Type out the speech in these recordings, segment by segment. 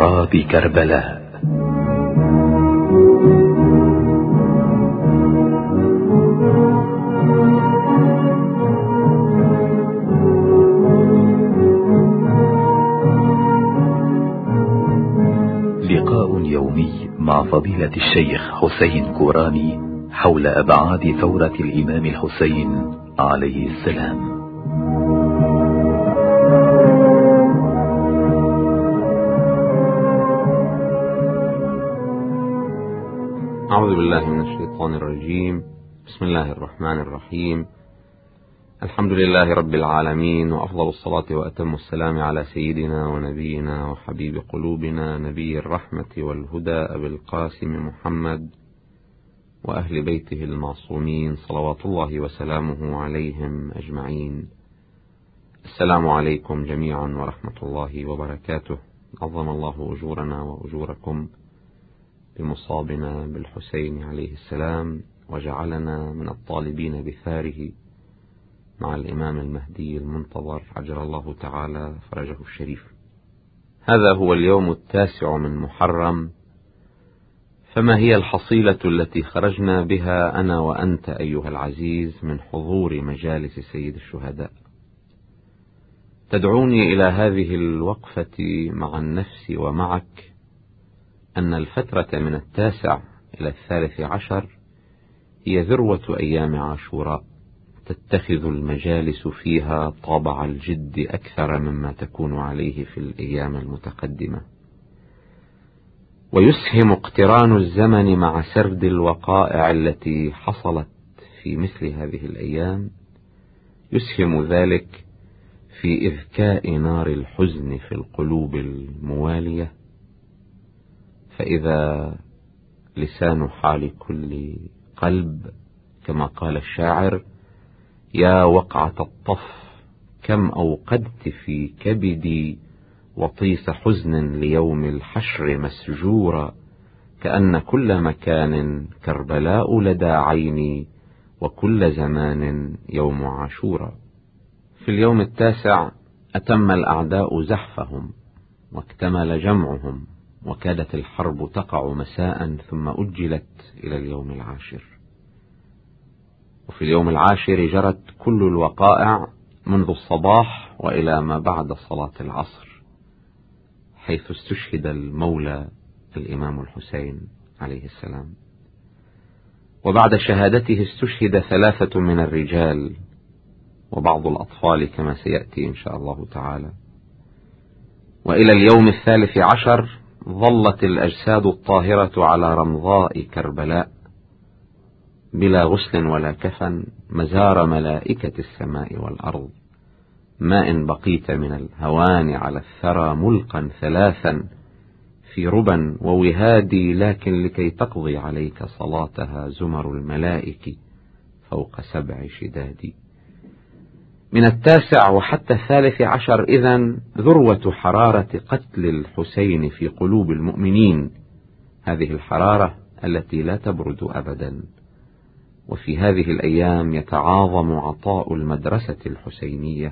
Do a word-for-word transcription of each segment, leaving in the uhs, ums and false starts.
تراب كربلاء. لقاء يومي مع فضيلة الشيخ حسين كوراني حول أبعاد ثورة الإمام الحسين عليه السلام. أعوذ بالله من الشيطان الرجيم. بسم الله الرحمن الرحيم. الحمد لله رب العالمين، وأفضل الصلاة وأتم السلام على سيدنا ونبينا وحبيب قلوبنا نبي الرحمة والهدى أبي القاسم محمد وأهل بيته المعصومين صلوات الله وسلامه عليهم أجمعين. السلام عليكم جميعا ورحمة الله وبركاته. عظم الله أجورنا وأجوركم بمصابنا بالحسين عليه السلام، وجعلنا من الطالبين بثاره مع الإمام المهدي المنتظر عجل الله تعالى فرجه الشريف. هذا هو اليوم التاسع من محرم، فما هي الحصيلة التي خرجنا بها أنا وأنت أيها العزيز من حضور مجالس سيد الشهداء؟ تدعوني إلى هذه الوقفة مع النفس ومعك أن الفترة من التاسع إلى الثالث عشر هي ذروة أيام عاشوراء، تتخذ المجالس فيها طابع الجد أكثر مما تكون عليه في الأيام المتقدمة، ويسهم اقتران الزمن مع سرد الوقائع التي حصلت في مثل هذه الأيام، يسهم ذلك في إذكاء نار الحزن في القلوب الموالية. فإذا لسان حال كل قلب كما قال الشاعر: يا وقعة الطف كم أوقدت في كبدي وطيس حزن ليوم الحشر مسجورا، كأن كل مكان كربلاء لدى عيني وكل زمان يوم عاشورا. في اليوم التاسع أتم الأعداء زحفهم واكتمل جمعهم، وكادت الحرب تقع مساء ثم أجلت إلى اليوم العاشر. وفي اليوم العاشر جرت كل الوقائع منذ الصباح وإلى ما بعد صلاة العصر، حيث استشهد المولى الإمام الحسين عليه السلام، وبعد شهادته استشهد ثلاثة من الرجال وبعض الأطفال كما سيأتي إن شاء الله تعالى. وإلى اليوم الثالث عشر ظلت الأجساد الطاهرة على رمضاء كربلاء بلا غسل ولا كفن، مزار ملائكة السماء والأرض، ما إن بقيت من الهوان على الثرى ملقا ثلاثا في ربا ووهادي، لكن لكي تقضي عليك صلاتها زمر الملائك فوق سبع شداد. من التاسع وحتى الثالث عشر إذن ذروة حرارة قتل الحسين في قلوب المؤمنين، هذه الحرارة التي لا تبرد أبدا. وفي هذه الأيام يتعاظم عطاء المدرسة الحسينية،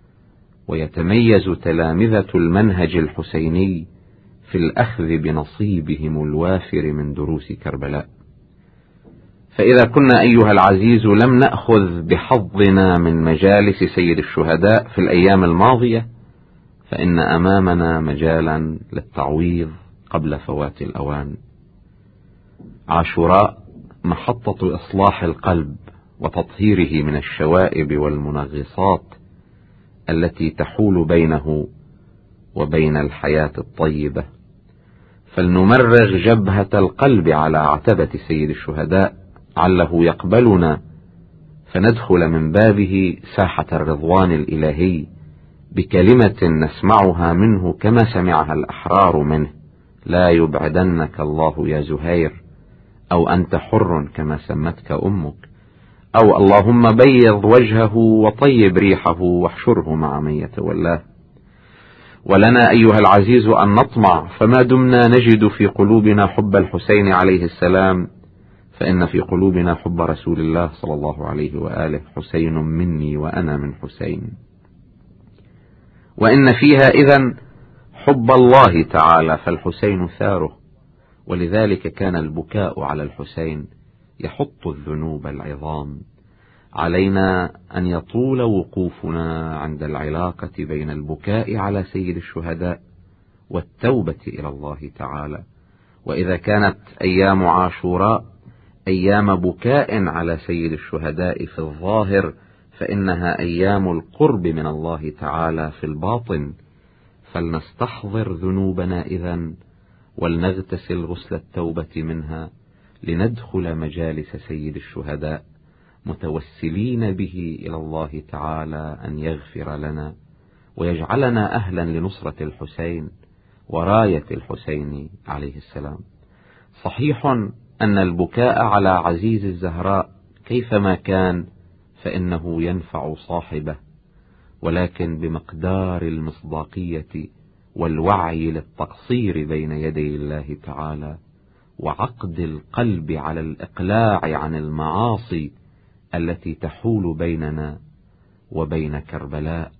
ويتميز تلامذة المنهج الحسيني في الأخذ بنصيبهم الوافر من دروس كربلاء. فإذا كنا أيها العزيز لم نأخذ بحظنا من مجالس سيد الشهداء في الأيام الماضية، فإن أمامنا مجالا للتعويض قبل فوات الأوان. عاشوراء محطة إصلاح القلب وتطهيره من الشوائب والمنغصات التي تحول بينه وبين الحياة الطيبة، فلنمرغ جبهة القلب على عتبة سيد الشهداء عله يقبلنا، فندخل من بابه ساحة الرضوان الإلهي بكلمة نسمعها منه كما سمعها الأحرار منه: لا يبعدنك الله يا زهير، أو أنت حر كما سمتك أمك، أو اللهم بيض وجهه وطيب ريحه واحشره مع من يتولاه. ولنا أيها العزيز أن نطمع، فما دمنا نجد في قلوبنا حب الحسين عليه السلام، فإن في قلوبنا حب رسول الله صلى الله عليه وآله. حسين مني وأنا من حسين. وإن فيها إذن حب الله تعالى فالحسين ثاره، ولذلك كان البكاء على الحسين يحط الذنوب العظام. علينا أن يطول وقوفنا عند العلاقة بين البكاء على سيد الشهداء والتوبة إلى الله تعالى. وإذا كانت أيام عاشوراء أيام بكاء على سيد الشهداء في الظاهر، فإنها أيام القرب من الله تعالى في الباطن، فلنستحضر ذنوبنا إذن ولنغتسل غسل التوبة منها، لندخل مجالس سيد الشهداء متوسلين به إلى الله تعالى أن يغفر لنا ويجعلنا أهلا لنصرة الحسين وراية الحسين عليه السلام. صحيح أن البكاء على عزيز الزهراء كيفما كان فإنه ينفع صاحبه، ولكن بمقدار المصداقية والوعي للتقصير بين يدي الله تعالى، وعقد القلب على الإقلاع عن المعاصي التي تحول بيننا وبين كربلاء،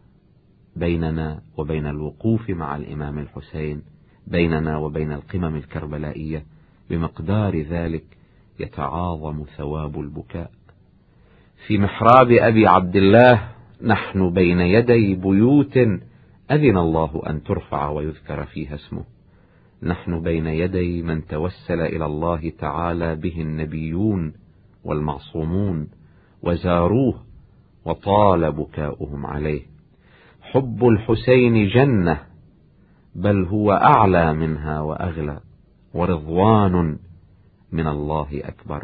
بيننا وبين الوقوف مع الإمام الحسين، بيننا وبين القمم الكربلائية. بمقدار ذلك يتعاظم ثواب البكاء. في محراب أبي عبد الله نحن بين يدي بيوت أذن الله أن ترفع ويذكر فيها اسمه، نحن بين يدي من توسل إلى الله تعالى به النبيون والمعصومون وزاروه وطال بكاؤهم عليه. حب الحسين جنة، بل هو أعلى منها وأغلى، ورضوان من الله أكبر.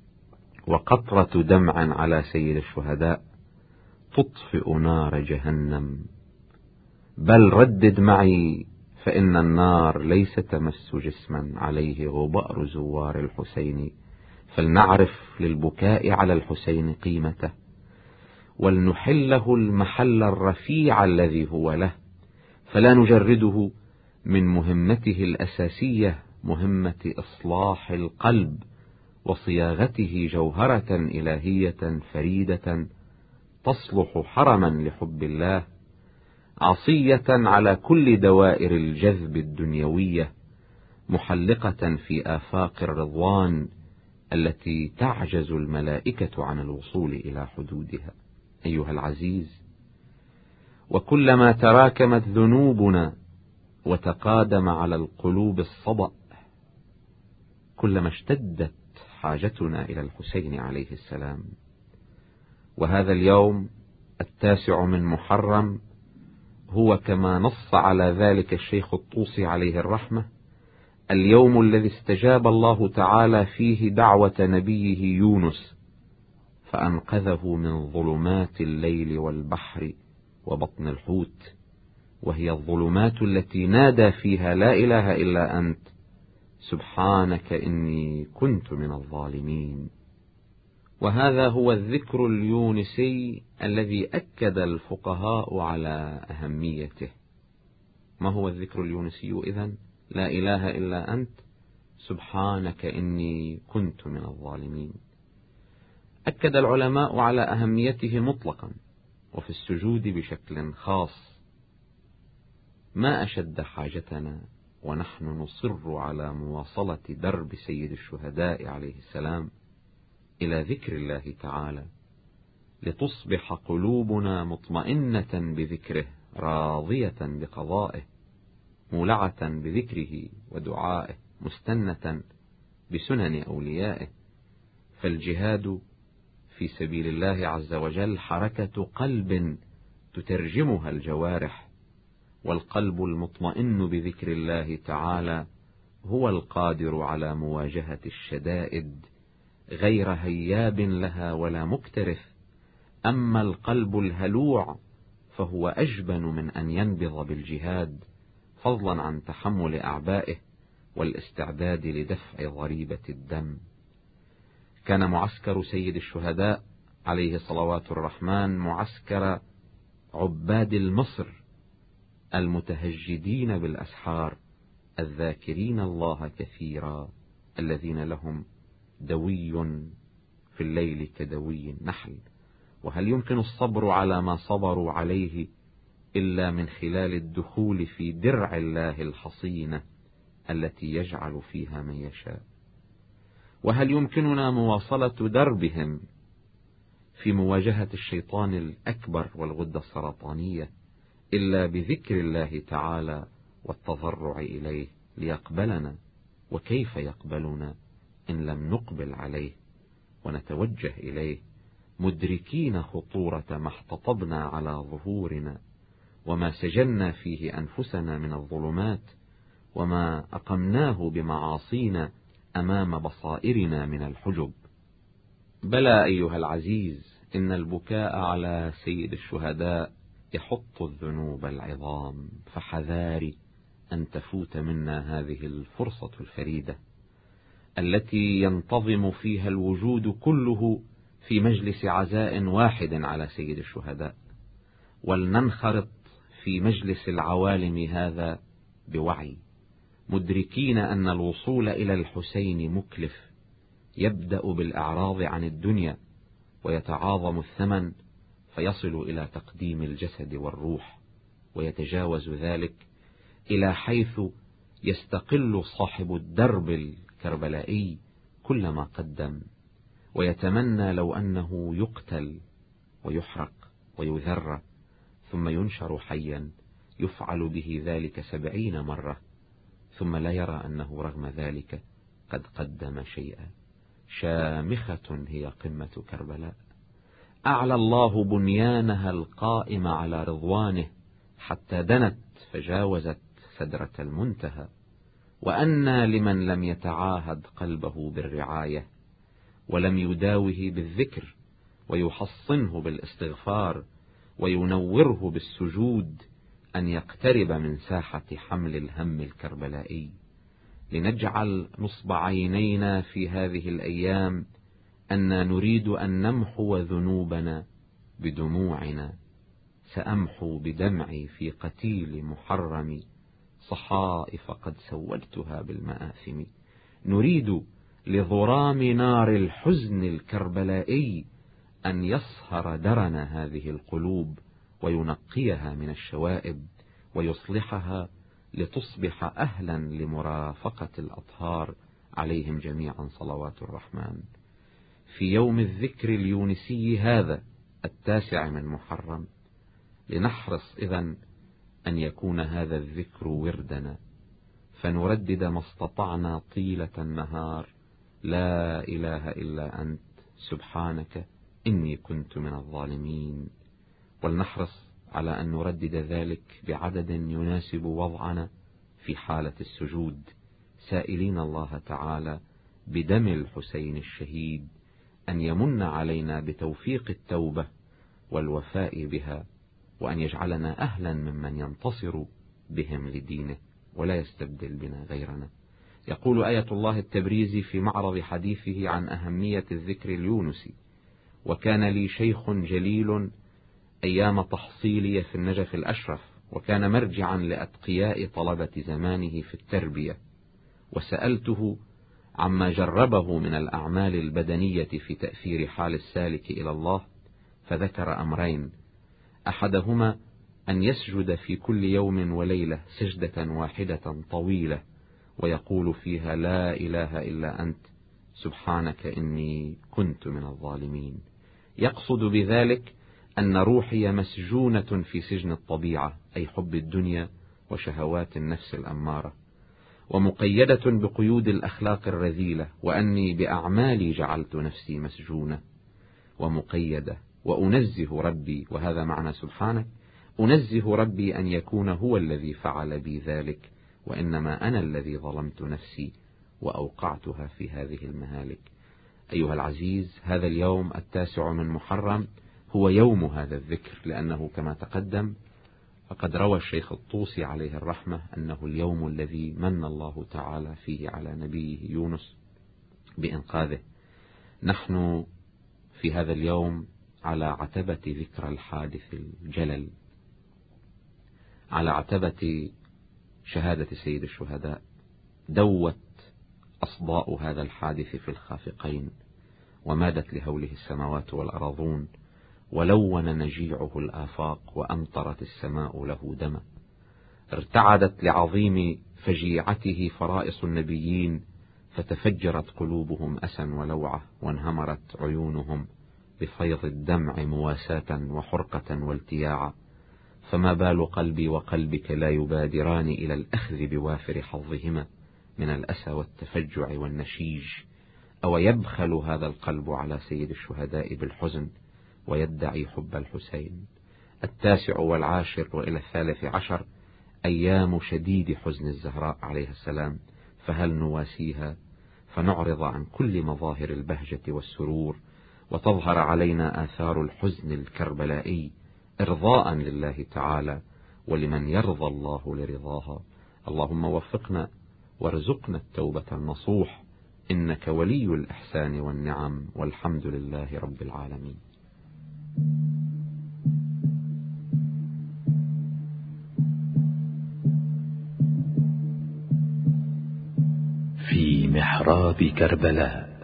وقطرة دمع على سيد الشهداء تطفئ نار جهنم. بل ردد معي، فإن النار ليس تمس جسما عليه غبار زوار الحسين، فلنعرف للبكاء على الحسين قيمته، ولنحله المحل الرفيع الذي هو له، فلا نجرده من مهمته الأساسية، مهمة إصلاح القلب وصياغته جوهرة إلهية فريدة تصلح حرما لحب الله، عصية على كل دوائر الجذب الدنيوية، محلقة في آفاق الرضوان التي تعجز الملائكة عن الوصول إلى حدودها. أيها العزيز، وكلما تراكمت ذنوبنا وتقادم على القلوب الصدأ، كلما اشتدت حاجتنا إلى الحسين عليه السلام. وهذا اليوم التاسع من محرم هو كما نص على ذلك الشيخ الطوسي عليه الرحمة اليوم الذي استجاب الله تعالى فيه دعوة نبيه يونس فأنقذه من ظلمات الليل والبحر وبطن الحوت، وهي الظلمات التي نادى فيها لا إله إلا أنت سبحانك إني كنت من الظالمين. وهذا هو الذكر اليونسي الذي أكد الفقهاء على أهميته. ما هو الذكر اليونسي إذن؟ لا إله إلا أنت سبحانك إني كنت من الظالمين. أكد العلماء على أهميته مطلقا وفي السجود بشكل خاص. ما أشد حاجتنا ونحن نصر على مواصلة درب سيد الشهداء عليه السلام إلى ذكر الله تعالى، لتصبح قلوبنا مطمئنة بذكره، راضية بقضائه، مولعة بذكره ودعائه، مستنة بسنن أوليائه. فالجهاد في سبيل الله عز وجل حركة قلب تترجمها الجوارح، والقلب المطمئن بذكر الله تعالى هو القادر على مواجهة الشدائد غير هياب لها ولا مكترث. أما القلب الهلوع فهو أجبن من أن ينبض بالجهاد، فضلا عن تحمل أعبائه والاستعداد لدفع ضريبة الدم. كان معسكر سيد الشهداء عليه صلوات الرحمن معسكر عباد المصر المتهجدين بالأسحار، الذاكرين الله كثيرا، الذين لهم دوي في الليل كدوي النحل. وهل يمكن الصبر على ما صبروا عليه إلا من خلال الدخول في درع الله الحصينة التي يجعل فيها من يشاء. وهل يمكننا مواصلة دربهم في مواجهة الشيطان الأكبر والغدة السرطانية إلا بذكر الله تعالى والتضرع إليه ليقبلنا؟ وكيف يقبلنا إن لم نقبل عليه ونتوجه إليه مدركين خطورة ما احتطبنا على ظهورنا وما سجلنا فيه أنفسنا من الظلمات وما أقمناه بمعاصينا أمام بصائرنا من الحجب. بلى أيها العزيز، إن البكاء على سيد الشهداء يحط الذنوب العظام، فحذاري أن تفوت منا هذه الفرصة الفريدة التي ينتظم فيها الوجود كله في مجلس عزاء واحد على سيد الشهداء، ولننخرط في مجلس العوالم هذا بوعي، مدركين أن الوصول إلى الحسين مكلف، يبدأ بالإعراض عن الدنيا ويتعاظم الثمن فيصل إلى تقديم الجسد والروح، ويتجاوز ذلك إلى حيث يستقل صاحب الدرب الكربلائي كل ما قدم، ويتمنى لو أنه يقتل ويحرق ويذر ثم ينشر حيا، يفعل به ذلك سبعين مرة، ثم لا يرى أنه رغم ذلك قد قدم شيئا. شامخة هي قمة كربلاء، أعلى الله بنيانها القائم على رضوانه حتى دنت فجاوزت سدرة المنتهى. وأنى لمن لم يتعاهد قلبه بالرعاية ولم يداوه بالذكر ويحصنه بالاستغفار وينوره بالسجود أن يقترب من ساحة حمل الهم الكربلائي. لنجعل نصب عينينا في هذه الأيام أن نريد أن نمحو ذنوبنا بدموعنا. سأمحو بدمعي في قتيل محرم صحائف قد سودتها بالمآثم. نريد لضرام نار الحزن الكربلائي أن يصهر درن هذه القلوب وينقيها من الشوائب ويصلحها لتصبح أهلا لمرافقة الأطهار عليهم جميعا صلوات الرحمن. في يوم الذكر اليونسي هذا التاسع من محرم لنحرص إذن أن يكون هذا الذكر وردنا، فنردد ما استطعنا طيلة النهار: لا إله إلا أنت سبحانك إني كنت من الظالمين. ولنحرص على أن نردد ذلك بعدد يناسب وضعنا في حالة السجود، سائلين الله تعالى بدم الحسين الشهيد أن يمن علينا بتوفيق التوبة والوفاء بها، وأن يجعلنا أهلا ممن ينتصر بهم لدينه ولا يستبدل بنا غيرنا. يقول آية الله التبريزي في معرض حديثه عن أهمية الذكر اليونسي: وكان لي شيخ جليل أيام تحصيلي في النجف الأشرف، وكان مرجعا لأتقياء طلبة زمانه في التربية، وسألته عما جربه من الأعمال البدنية في تأثير حال السالك إلى الله، فذكر أمرين: أحدهما أن يسجد في كل يوم وليلة سجدة واحدة طويلة ويقول فيها لا إله إلا أنت سبحانك إني كنت من الظالمين، يقصد بذلك أن روحي مسجونة في سجن الطبيعة، أي حب الدنيا وشهوات النفس الأمارة، ومقيدة بقيود الأخلاق الرذيلة، وأني بأعمالي جعلت نفسي مسجونة ومقيدة، وأنزه ربي، وهذا معنى سبحانك، أنزه ربي أن يكون هو الذي فعل بي ذلك، وإنما أنا الذي ظلمت نفسي وأوقعتها في هذه المهالك. أيها العزيز، هذا اليوم التاسع من محرم هو يوم هذا الذكر، لأنه كما تقدم فقد روى الشيخ الطوسي عليه الرحمة أنه اليوم الذي من الله تعالى فيه على نبيه يونس بإنقاذه. نحن في هذا اليوم على عتبة ذكرى الحادث الجلل، على عتبة شهادة سيد الشهداء. دوت أصداء هذا الحادث في الخافقين، ومادت لهوله السماوات والأرضون، ولون نجيعه الآفاق وأمطرت السماء له دما. ارتعدت لعظيم فجيعته فرائص النبيين، فتفجرت قلوبهم أسا ولوعة، وانهمرت عيونهم بفيض الدمع مواساة وحرقة والتياعا. فما بال قلبي وقلبك لا يبادران إلى الأخذ بوافر حظهما من الأسى والتفجع والنشيج؟ أو يبخل هذا القلب على سيد الشهداء بالحزن ويدعي حب الحسين؟ التاسع والعاشر وإلى الثالث عشر أيام شديد حزن الزهراء عليه السلام، فهل نواسيها فنعرض عن كل مظاهر البهجة والسرور، وتظهر علينا آثار الحزن الكربلائي إرضاء لله تعالى ولمن يرضى الله لرضاها؟ اللهم وفقنا وارزقنا التوبة النصوح، إنك ولي الإحسان والنعم، والحمد لله رب العالمين. في محراب كربلاء.